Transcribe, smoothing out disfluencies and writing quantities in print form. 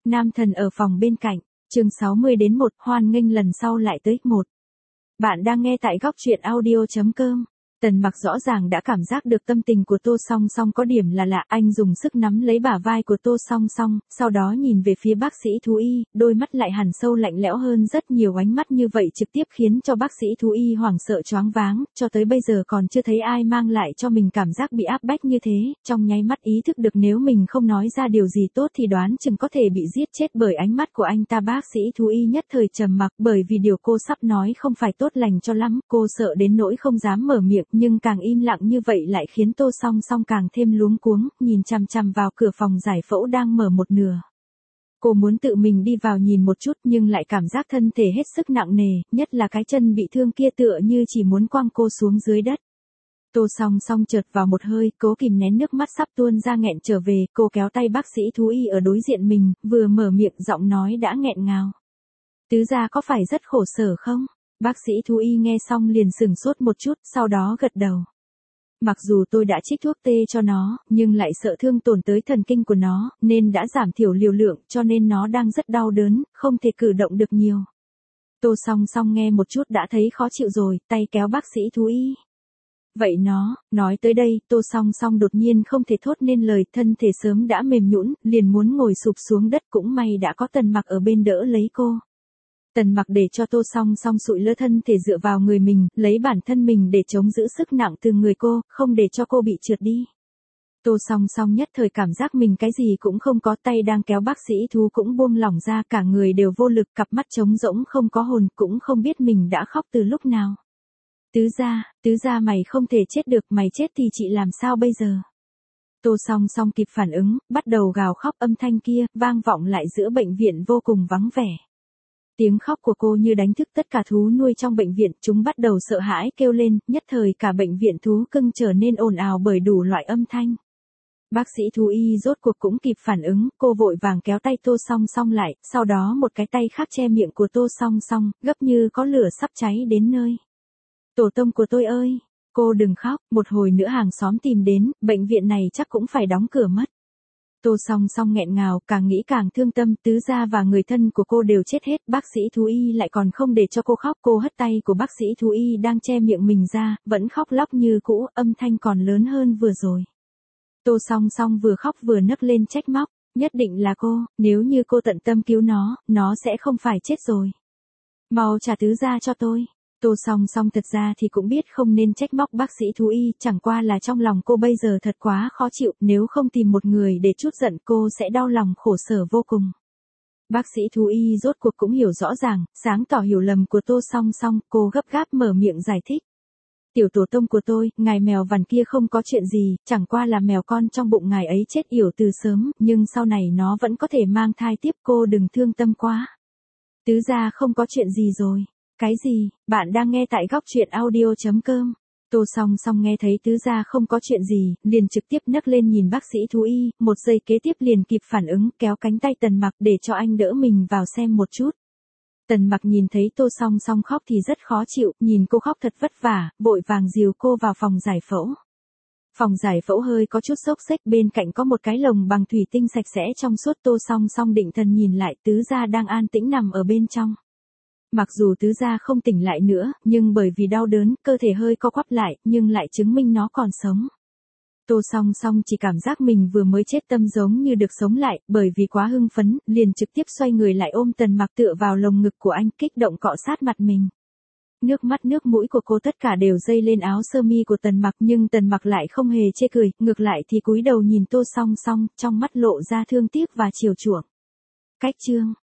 Nam thần ở phòng bên cạnh, chương 60 đến 1, hoan nghênh lần sau lại tới 1. Bạn đang nghe tại góc truyện audio.com. Tần Mặc rõ ràng đã cảm giác được tâm tình của Tô Song Song có điểm là lạ, anh dùng sức nắm lấy bả vai của Tô Song Song, sau đó nhìn về phía bác sĩ thú y, đôi mắt lại hằn sâu lạnh lẽo hơn rất nhiều, ánh mắt như vậy trực tiếp khiến cho bác sĩ thú y hoảng sợ choáng váng, cho tới bây giờ còn chưa thấy ai mang lại cho mình cảm giác bị áp bách như thế, trong nháy mắt ý thức được nếu mình không nói ra điều gì tốt thì đoán chừng có thể bị giết chết bởi ánh mắt của anh ta. Bác sĩ thú y nhất thời trầm mặc, bởi vì điều cô sắp nói không phải tốt lành cho lắm, cô sợ đến nỗi không dám mở miệng, nhưng càng im lặng như vậy lại khiến Tô Song Song càng thêm luống cuống, nhìn chằm chằm vào cửa phòng giải phẫu đang mở một nửa. Cô muốn tự mình đi vào nhìn một chút nhưng lại cảm giác thân thể hết sức nặng nề, nhất là cái chân bị thương kia tựa như chỉ muốn quăng cô xuống dưới đất. Tô Song Song chợt vào một hơi, cố kìm nén nước mắt sắp tuôn ra nghẹn trở về, cô kéo tay bác sĩ thú y ở đối diện mình, vừa mở miệng giọng nói đã nghẹn ngào. Tứ gia có phải rất khổ sở không? Bác sĩ thú y nghe xong liền sửng sốt một chút, sau đó gật đầu. Mặc dù tôi đã trích thuốc tê cho nó, nhưng lại sợ thương tổn tới thần kinh của nó, nên đã giảm thiểu liều lượng, cho nên nó đang rất đau đớn, không thể cử động được nhiều. Tô Song Song nghe một chút đã thấy khó chịu rồi, tay kéo bác sĩ thú y. Vậy nó, nói tới đây, Tô Song Song đột nhiên không thể thốt nên lời, thân thể sớm đã mềm nhũn, liền muốn ngồi sụp xuống đất, cũng may đã có Tần Mặc ở bên đỡ lấy cô. Tần Mặc để cho Tô Song Song sụi lơ thân thể dựa vào người mình, lấy bản thân mình để chống giữ sức nặng từ người cô, không để cho cô bị trượt đi. Tô Song Song nhất thời cảm giác mình cái gì cũng không có, tay đang kéo bác sĩ thú cũng buông lỏng ra, cả người đều vô lực, cặp mắt trống rỗng không có hồn, cũng không biết mình đã khóc từ lúc nào. Tứ gia mày không thể chết được, mày chết thì chị làm sao bây giờ? Tô Song Song kịp phản ứng, bắt đầu gào khóc, âm thanh kia vang vọng lại giữa bệnh viện vô cùng vắng vẻ. Tiếng khóc của cô như đánh thức tất cả thú nuôi trong bệnh viện, chúng bắt đầu sợ hãi kêu lên, nhất thời cả bệnh viện thú cưng trở nên ồn ào bởi đủ loại âm thanh. Bác sĩ thú y rốt cuộc cũng kịp phản ứng, cô vội vàng kéo tay Tô Song Song lại, sau đó một cái tay khác che miệng của Tô Song Song, gấp như có lửa sắp cháy đến nơi. Tổ tông của tôi ơi, cô đừng khóc, một hồi nữa hàng xóm tìm đến, bệnh viện này chắc cũng phải đóng cửa mất. Tô Song Song nghẹn ngào, càng nghĩ càng thương tâm, tứ gia và người thân của cô đều chết hết, bác sĩ thú y lại còn không để cho cô khóc, cô hất tay của bác sĩ thú y đang che miệng mình ra, vẫn khóc lóc như cũ, âm thanh còn lớn hơn vừa rồi. Tô Song Song vừa khóc vừa nấc lên trách móc, nhất định là cô, nếu như cô tận tâm cứu nó sẽ không phải chết rồi. Mau trả tứ gia cho tôi. Tô Song Song thật ra thì cũng biết không nên trách móc bác sĩ thú y, chẳng qua là trong lòng cô bây giờ thật quá khó chịu, nếu không tìm một người để trút giận cô sẽ đau lòng khổ sở vô cùng. Bác sĩ thú y rốt cuộc cũng hiểu rõ ràng, sáng tỏ hiểu lầm của Tô Song Song, cô gấp gáp mở miệng giải thích. Tiểu tổ tông của tôi, ngài mèo vằn kia không có chuyện gì, chẳng qua là mèo con trong bụng ngài ấy chết yểu từ sớm, nhưng sau này nó vẫn có thể mang thai tiếp, cô đừng thương tâm quá. Tứ gia không có chuyện gì rồi. Cái gì? Bạn đang nghe tại góc truyện audio.com. Tô Song Song nghe thấy tứ gia không có chuyện gì, liền trực tiếp nấc lên nhìn bác sĩ thú y, một giây kế tiếp liền kịp phản ứng, kéo cánh tay Tần Mặc để cho anh đỡ mình vào xem một chút. Tần Mặc nhìn thấy Tô Song Song khóc thì rất khó chịu, nhìn cô khóc thật vất vả, vội vàng dìu cô vào phòng giải phẫu. Phòng giải phẫu hơi có chút xốc xếch, bên cạnh có một cái lồng bằng thủy tinh sạch sẽ trong suốt. Tô Song Song định thần nhìn lại, tứ gia đang an tĩnh nằm ở bên trong. Mặc dù tứ gia không tỉnh lại nữa, nhưng bởi vì đau đớn, cơ thể hơi co quắp lại, nhưng lại chứng minh nó còn sống. Tô Song Song chỉ cảm giác mình vừa mới chết tâm giống như được sống lại, bởi vì quá hưng phấn, liền trực tiếp xoay người lại ôm Tần Mặc tựa vào lồng ngực của anh, kích động cọ sát mặt mình. Nước mắt nước mũi của cô tất cả đều dây lên áo sơ mi của Tần Mặc, nhưng Tần Mặc lại không hề chê cười, ngược lại thì cúi đầu nhìn Tô Song Song, trong mắt lộ ra thương tiếc và chiều chuộng. Cách chương